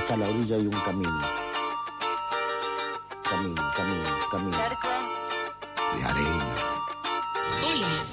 hasta la orilla hay un camino. Camino. Cerco. De arena. Hola.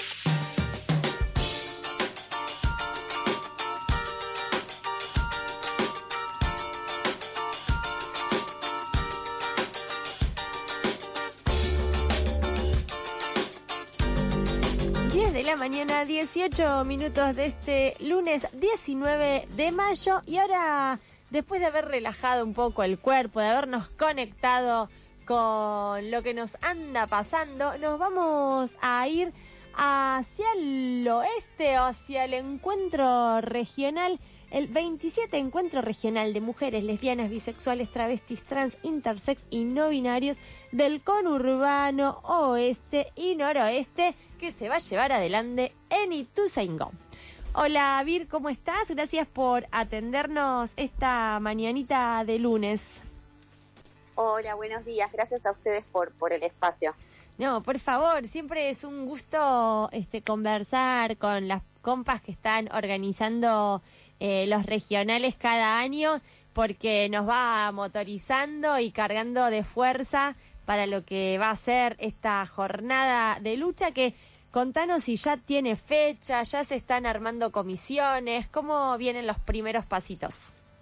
De la mañana, 18 minutos de este lunes 19 de mayo. Y ahora, después de haber relajado un poco el cuerpo, de habernos conectado con lo que nos anda pasando, nos vamos a ir hacia el oeste, hacia el encuentro regional, el 27 Encuentro Regional de Mujeres Lesbianas, Bisexuales, Travestis, Trans, Intersex y No Binarios del conurbano oeste y noroeste, que se va a llevar adelante en Ituzaingó. Hola Vir, ¿cómo estás? Gracias por atendernos esta mañanita de lunes. Hola, buenos días. Gracias a ustedes por el espacio. No, por favor, siempre es un gusto conversar con las compas que están organizando los regionales cada año, porque nos va motorizando y cargando de fuerza para lo que va a ser esta jornada de lucha, que contanos si ya tiene fecha, ya se están armando comisiones, ¿cómo vienen los primeros pasitos?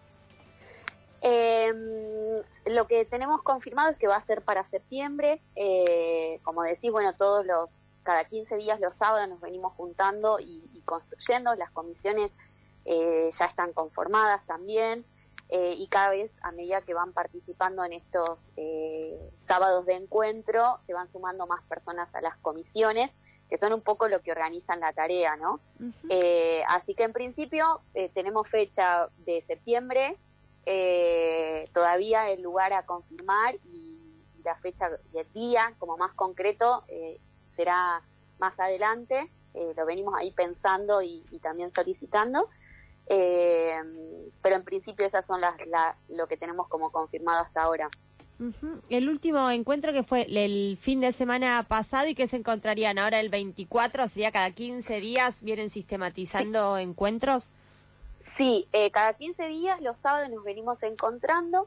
Lo que tenemos confirmado es que va a ser para septiembre. Como decís, bueno, cada 15 días los sábados nos venimos juntando y construyendo. Las comisiones ya están conformadas también, y cada vez a medida que van participando en estos sábados de encuentro se van sumando más personas a las comisiones, que son un poco lo que organizan la tarea, ¿no? Uh-huh. Así que en principio tenemos fecha de septiembre, todavía el lugar a confirmar y la fecha y el día como más concreto será más adelante. Lo venimos ahí pensando y también solicitando, pero en principio esas son lo que tenemos como confirmado hasta ahora. Uh-huh. El último encuentro que fue el fin de semana pasado y que se encontrarían ahora el 24, sería cada 15 días, ¿vienen sistematizando encuentros? Sí, cada 15 días los sábados nos venimos encontrando,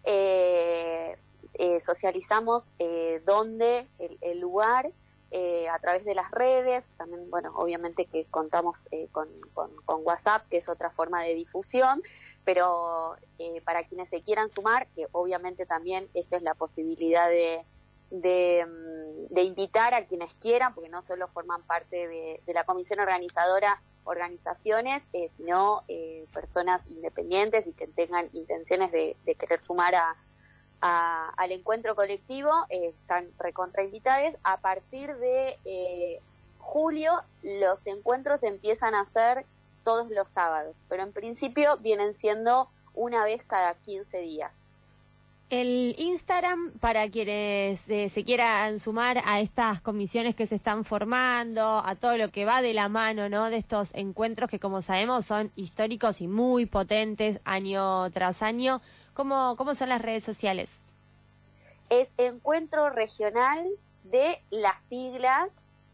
socializamos dónde, el lugar, a través de las redes, también, bueno, obviamente que contamos con WhatsApp, que es otra forma de difusión, pero para quienes se quieran sumar, que obviamente también esta es la posibilidad de invitar a quienes quieran, porque no solo forman parte de la comisión organizadora organizaciones, sino personas independientes y que tengan intenciones de querer sumar al encuentro colectivo, están recontra invitadas. A partir de julio los encuentros empiezan a ser todos los sábados, pero en principio vienen siendo una vez cada 15 días. El Instagram, para quienes se quieran sumar a estas comisiones que se están formando, a todo lo que va de la mano, ¿no?, de estos encuentros que, como sabemos, son históricos y muy potentes año tras año. ¿Cómo son las redes sociales? Es Encuentro Regional de las siglas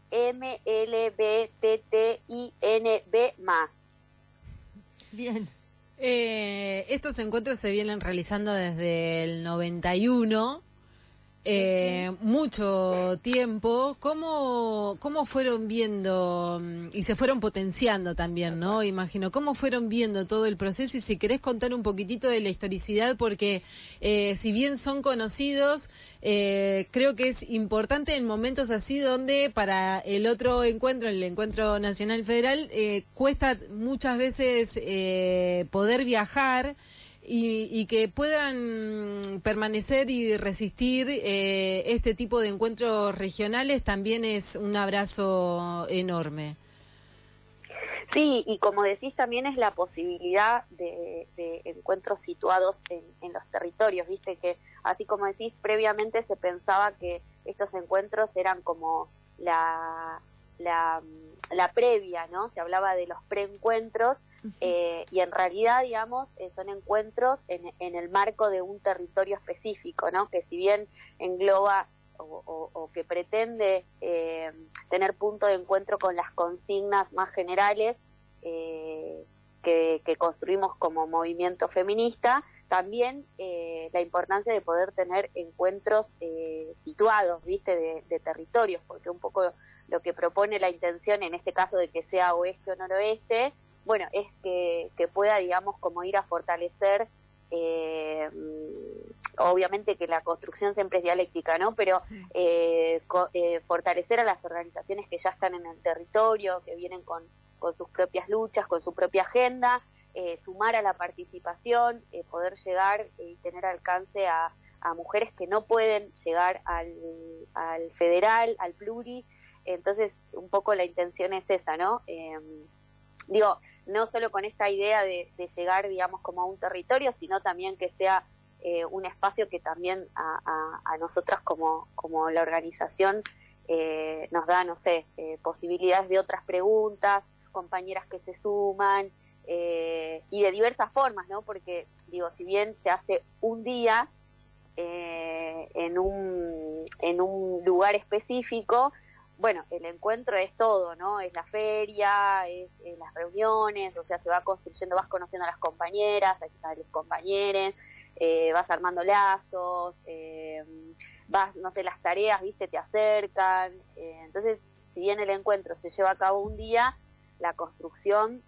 MLBTTINB+. Bien. Estos encuentros se vienen realizando desde el 91, mucho tiempo. ¿Cómo fueron viendo y se fueron potenciando también, ¿no? Imagino, ¿cómo fueron viendo todo el proceso? Y si querés contar un poquitito de la historicidad, porque si bien son conocidos, creo que es importante en momentos así donde para el otro encuentro, el Encuentro Nacional Federal, cuesta muchas veces poder viajar y que puedan permanecer y resistir este tipo de encuentros regionales. También es un abrazo enorme. Sí, y como decís, también es la posibilidad de encuentros situados en los territorios, viste que así como decís, previamente se pensaba que estos encuentros eran como la previa, ¿no? Se hablaba de los preencuentros, y en realidad, digamos, son encuentros en el marco de un territorio específico, ¿no? Que si bien engloba o que pretende tener punto de encuentro con las consignas más generales que que construimos como movimiento feminista, también la importancia de poder tener encuentros situados, ¿viste?, de territorios, porque un poco lo que propone la intención, en este caso de que sea oeste o noroeste, bueno, es que pueda, digamos, como ir a fortalecer, obviamente que la construcción siempre es dialéctica, ¿no?, pero fortalecer a las organizaciones que ya están en el territorio, que vienen con sus propias luchas, con su propia agenda, sumar a la participación, poder llegar y tener alcance a mujeres que no pueden llegar al federal, al pluri. Entonces, un poco la intención es esa, ¿no? Digo, no solo con esta idea de llegar, digamos, como a un territorio, sino también que sea un espacio que también a nosotras como la organización nos da, no sé, posibilidades de otras preguntas, compañeras que se suman, y de diversas formas, ¿no? Porque, digo, si bien se hace un día en un lugar específico, bueno, el encuentro es todo, ¿no? Es la feria, es las reuniones, o sea, se va construyendo, vas conociendo a las compañeras, a los compañeros, vas armando lazos, vas, no sé, las tareas, ¿viste?, te acercan. Entonces, si bien el encuentro se lleva a cabo un día, la construcción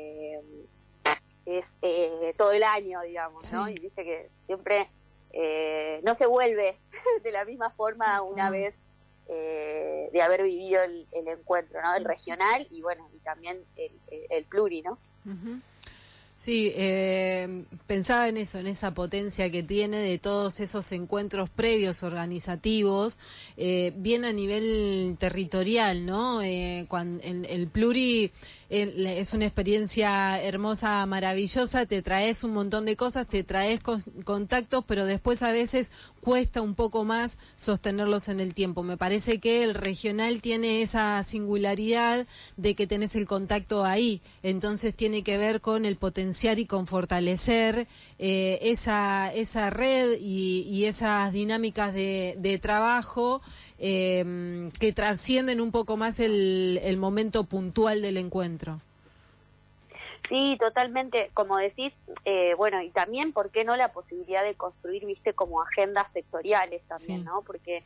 es todo el año, digamos, ¿no? Y viste que siempre no se vuelve de la misma forma una vez de haber vivido el encuentro, ¿no? El regional y bueno, y también el pluri, ¿no? Sí, pensaba en eso, en esa potencia que tiene de todos esos encuentros previos organizativos, bien a nivel territorial, ¿no? Cuando el pluri es una experiencia hermosa, maravillosa, te traes un montón de cosas, te traes contactos, pero después a veces cuesta un poco más sostenerlos en el tiempo. Me parece que el regional tiene esa singularidad de que tenés el contacto ahí, entonces tiene que ver con el potenciar y con fortalecer esa red y esas dinámicas de trabajo que trascienden un poco más el momento puntual del encuentro. Sí, totalmente, como decís, bueno, y también, ¿por qué no la posibilidad de construir, viste, como agendas sectoriales también, sí, ¿no? Porque,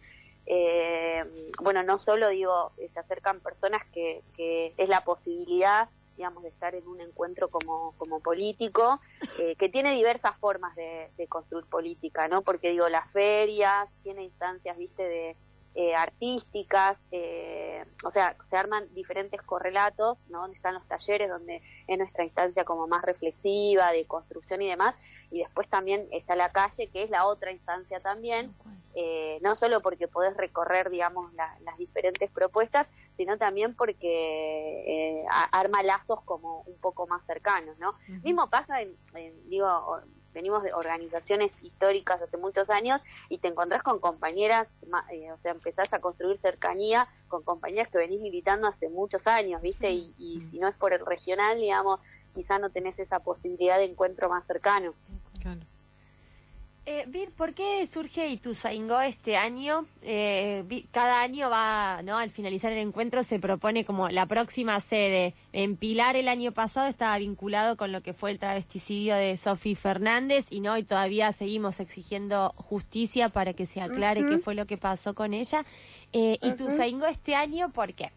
bueno, no solo, digo, se acercan personas que es la posibilidad, digamos, de estar en un encuentro como político, que tiene diversas formas de construir política, ¿no? Porque, digo, las ferias, tiene instancias, viste, de artísticas, o sea, se arman diferentes correlatos, ¿no? Donde están los talleres, donde es nuestra instancia como más reflexiva, de construcción y demás, y después también está la calle, que es la otra instancia también, no solo porque podés recorrer, digamos, las diferentes propuestas, sino también porque arma lazos como un poco más cercanos, ¿no? Mismo pasa digo, venimos de organizaciones históricas hace muchos años y te encontrás con compañeras, o sea, empezás a construir cercanía con compañeras que venís militando hace muchos años, ¿viste? Y si no es por el regional, digamos, quizá no tenés esa posibilidad de encuentro más cercano. Claro. Vir, ¿por qué surge Ituzaingó este año? Cada año va, ¿no? Al finalizar el encuentro se propone como la próxima sede. En Pilar el año pasado estaba vinculado con lo que fue el travesticidio de Sofi Fernández y no, y todavía seguimos exigiendo justicia para que se aclare qué fue lo que pasó con ella. Ituzaingó este año, ¿por qué?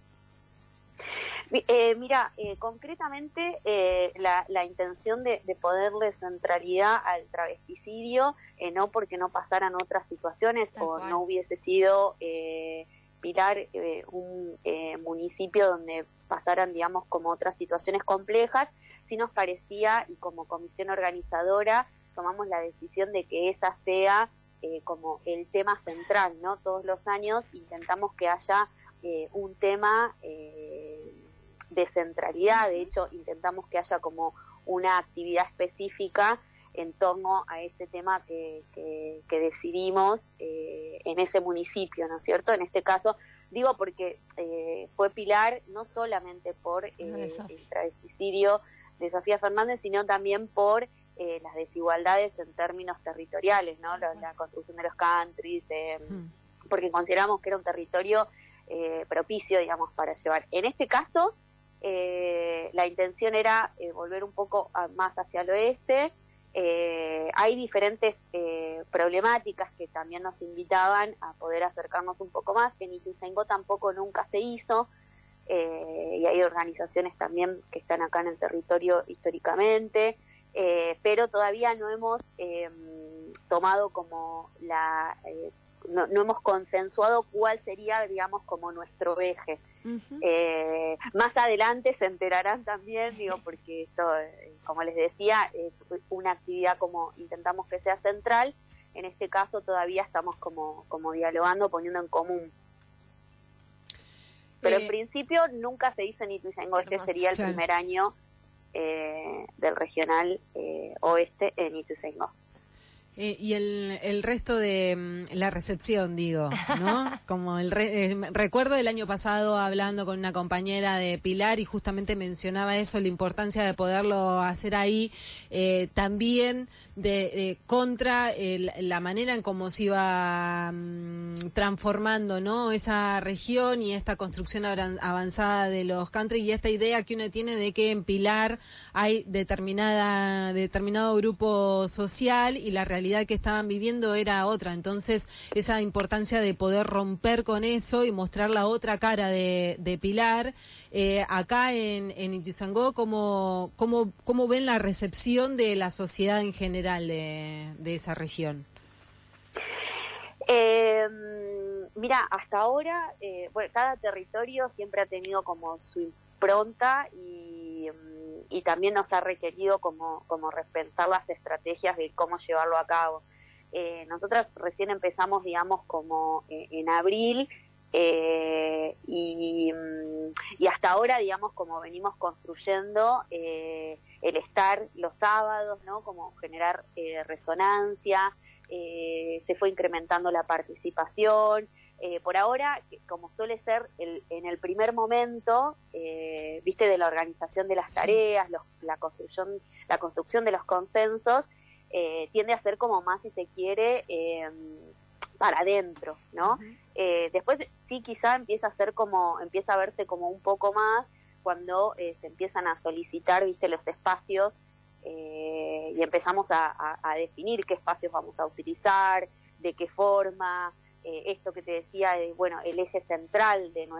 Mira, concretamente la intención de ponerle centralidad al travesticidio, no porque no pasaran otras situaciones o no hubiese sido Pilar un municipio donde pasaran, digamos, como otras situaciones complejas, sí nos parecía, y como comisión organizadora tomamos la decisión de que esa sea como el tema central, ¿no? Todos los años intentamos que haya un tema de centralidad, de hecho intentamos que haya como una actividad específica en torno a ese tema que decidimos en ese municipio, ¿no es cierto? En este caso, digo porque fue Pilar no solamente por el travesticidio de Sofía Fernández, sino también por las desigualdades en términos territoriales, ¿no? La construcción de los countries, porque consideramos que era un territorio propicio, digamos, para llevar. En este caso, La intención era volver un poco más hacia el oeste. Hay diferentes problemáticas que también nos invitaban a poder acercarnos un poco más. En Ituzaingó tampoco nunca se hizo, y hay organizaciones también que están acá en el territorio históricamente, pero todavía no hemos tomado como no hemos consensuado cuál sería, digamos, como nuestro eje. Ujú. Más adelante se enterarán también, digo, porque esto, como les decía, es una actividad como intentamos que sea central. En este caso todavía estamos como dialogando, poniendo en común. Pero en principio nunca se hizo en Ituzaingó. Este sería el Claro. primer año del regional oeste en Ituzaingó. Y el resto de la recepción, digo, ¿no? Como recuerdo el año pasado hablando con una compañera de Pilar y justamente mencionaba eso, la importancia de poderlo hacer ahí, también contra la manera en cómo se iba transformando, ¿no? Esa región y esta construcción avanzada de los country y esta idea que uno tiene de que en Pilar hay determinado grupo social y la realidad que estaban viviendo era otra. Entonces, esa importancia de poder romper con eso y mostrar la otra cara de Pilar. Acá en Ituzaingó, ¿cómo ven la recepción de la sociedad en general de esa región? Mira, hasta ahora, bueno, cada territorio siempre ha tenido como su impronta y también nos ha requerido como repensar las estrategias de cómo llevarlo a cabo. Nosotras recién empezamos, digamos, como en abril, y hasta ahora, digamos, como venimos construyendo el estar los sábados, ¿no? Como generar resonancia, se fue incrementando la participación. Por ahora, como suele ser en el primer momento, viste, de la organización de las tareas, la construcción de los consensos, tiende a ser como más, si se quiere, para adentro, ¿no? Después sí, quizá empieza a verse como un poco más cuando se empiezan a solicitar, viste, los espacios, y empezamos a definir qué espacios vamos a utilizar, de qué forma. Esto que te decía, bueno, el eje central de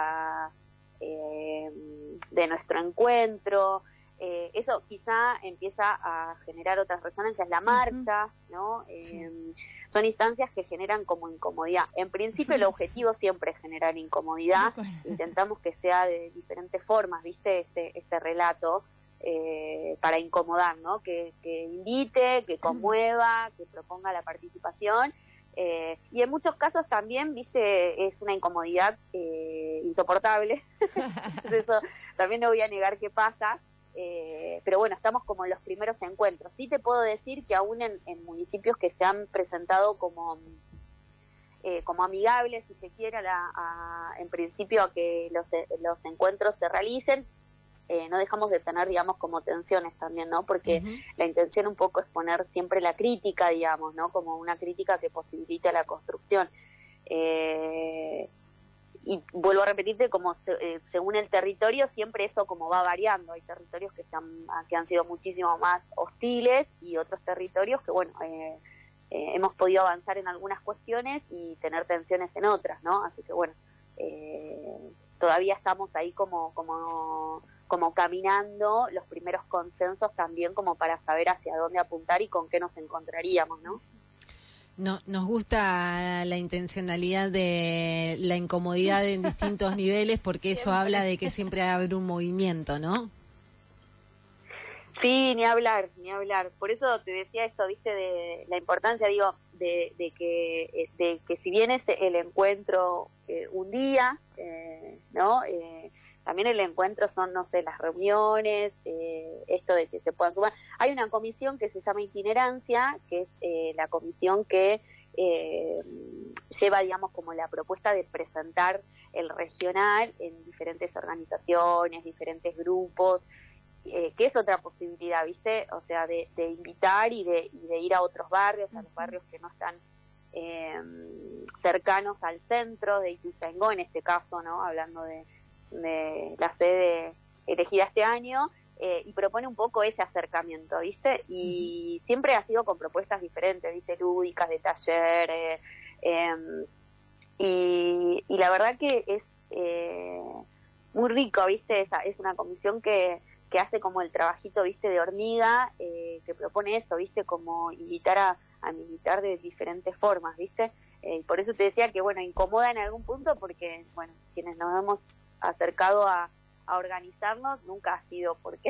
nuestro encuentro, eso quizá empieza a generar otras resonancias, la marcha, ¿no? Son instancias que generan como incomodidad. En principio el objetivo siempre es generar incomodidad, intentamos que sea de diferentes formas, ¿viste? Este relato, para incomodar, ¿no? Que invite, que conmueva, que proponga la participación. Y en muchos casos también, viste, es una incomodidad insoportable. Eso también no voy a negar que pasa, pero bueno, estamos como en los primeros encuentros. Sí te puedo decir que aún en municipios que se han presentado como amigables, si se quiere, en principio a que los encuentros se realicen, no dejamos de tener, digamos, como tensiones también, ¿no? Porque la intención un poco es poner siempre la crítica, digamos, ¿no? Como una crítica que posibilite la construcción. Y vuelvo a repetirte, como según el territorio, siempre eso como va variando. Hay territorios que han sido muchísimo más hostiles y otros territorios que, bueno, hemos podido avanzar en algunas cuestiones y tener tensiones en otras, ¿no? Así que, bueno, todavía estamos ahí como caminando los primeros consensos también como para saber hacia dónde apuntar y con qué nos encontraríamos, ¿no? No, nos gusta la intencionalidad de la incomodidad en distintos niveles porque eso habla de que siempre va a haber un movimiento, ¿no? Sí, ni hablar. Por eso te decía esto, viste, de la importancia, digo, de que si bien es el encuentro un día, ¿no? También el encuentro son, no sé, las reuniones, esto de que se puedan sumar. Hay una comisión que se llama Itinerancia, que es la comisión que lleva, digamos, como la propuesta de presentar el regional en diferentes organizaciones, diferentes grupos, que es otra posibilidad, ¿viste? O sea, de invitar y de ir a otros barrios, a los barrios que no están cercanos al centro de Ituzaingó, en este caso, ¿no? Hablando de la sede elegida este año, y propone un poco ese acercamiento, ¿viste? Y siempre ha sido con propuestas diferentes, ¿viste? Lúdicas, de taller, y la verdad que es muy rico, ¿viste? Es una comisión que hace como el trabajito, ¿viste? De hormiga, que propone eso, ¿viste? Como invitar a militar de diferentes formas, ¿viste? Por eso te decía que, bueno, incomoda en algún punto porque, bueno, quienes nos hemos acercado a organizarnos nunca ha sido porque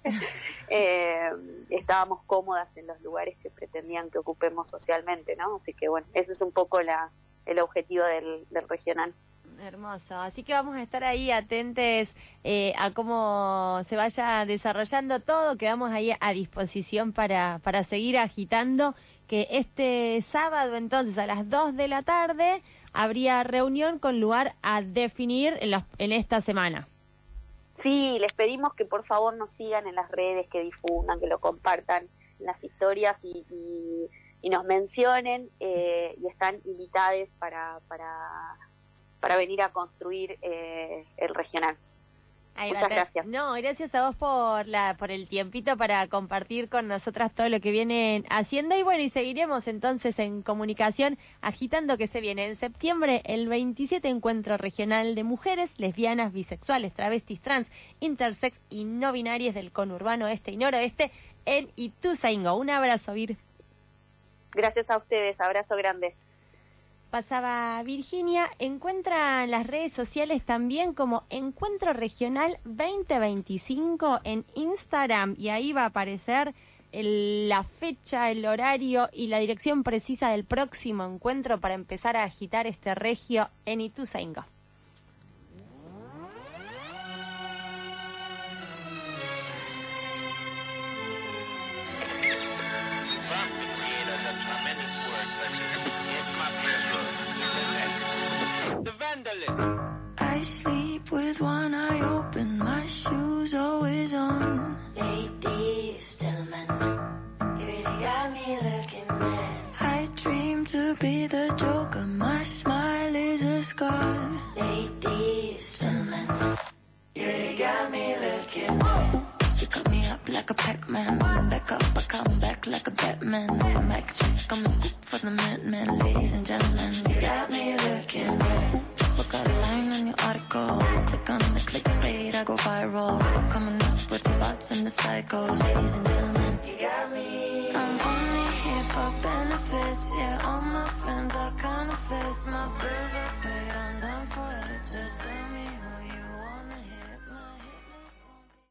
estábamos cómodas en los lugares que pretendían que ocupemos socialmente, ¿no? Así que, bueno, ese es un poco el objetivo del regional. Hermoso, así que vamos a estar ahí atentes a cómo se vaya desarrollando todo, quedamos ahí a disposición para seguir agitando, que este sábado entonces a las 2 de la tarde habría reunión con lugar a definir en esta semana. Sí, les pedimos que por favor nos sigan en las redes, que difundan, que lo compartan en las historias y nos mencionen, y están invitados para venir a construir el regional. Muchas gracias. No, gracias a vos por el tiempito para compartir con nosotras todo lo que vienen haciendo, y bueno, y seguiremos entonces en comunicación agitando que se viene en septiembre el 27 Encuentro Regional de Mujeres, Lesbianas, Bisexuales, Travestis, Trans, Intersex y No Binarias del Conurbano Este y Noroeste en Ituzaingó. Un abrazo, Vir. Gracias a ustedes, abrazo grande. Pasaba Virginia. Encuentran las redes sociales también como Encuentro Regional 2025 en Instagram, y ahí va a aparecer la fecha, el horario y la dirección precisa del próximo encuentro para empezar a agitar este regio en Ituzaingó. I sleep with one eye open, my shoes always on. Lady Stillman, you really got me looking mad. I dream to be the Joker, my smile is a scar. Lady Stillman, you really got me looking mad. You cut me up like a Pac-Man, back up, I come back like a Batman. Mac check, I'm a scoop for the Minutemen, ladies and gentlemen. You got me looking mad. Look out a line on your article. Click on the clickbait, I go viral. Coming up with thoughts and the psychos. Ladies and gentlemen.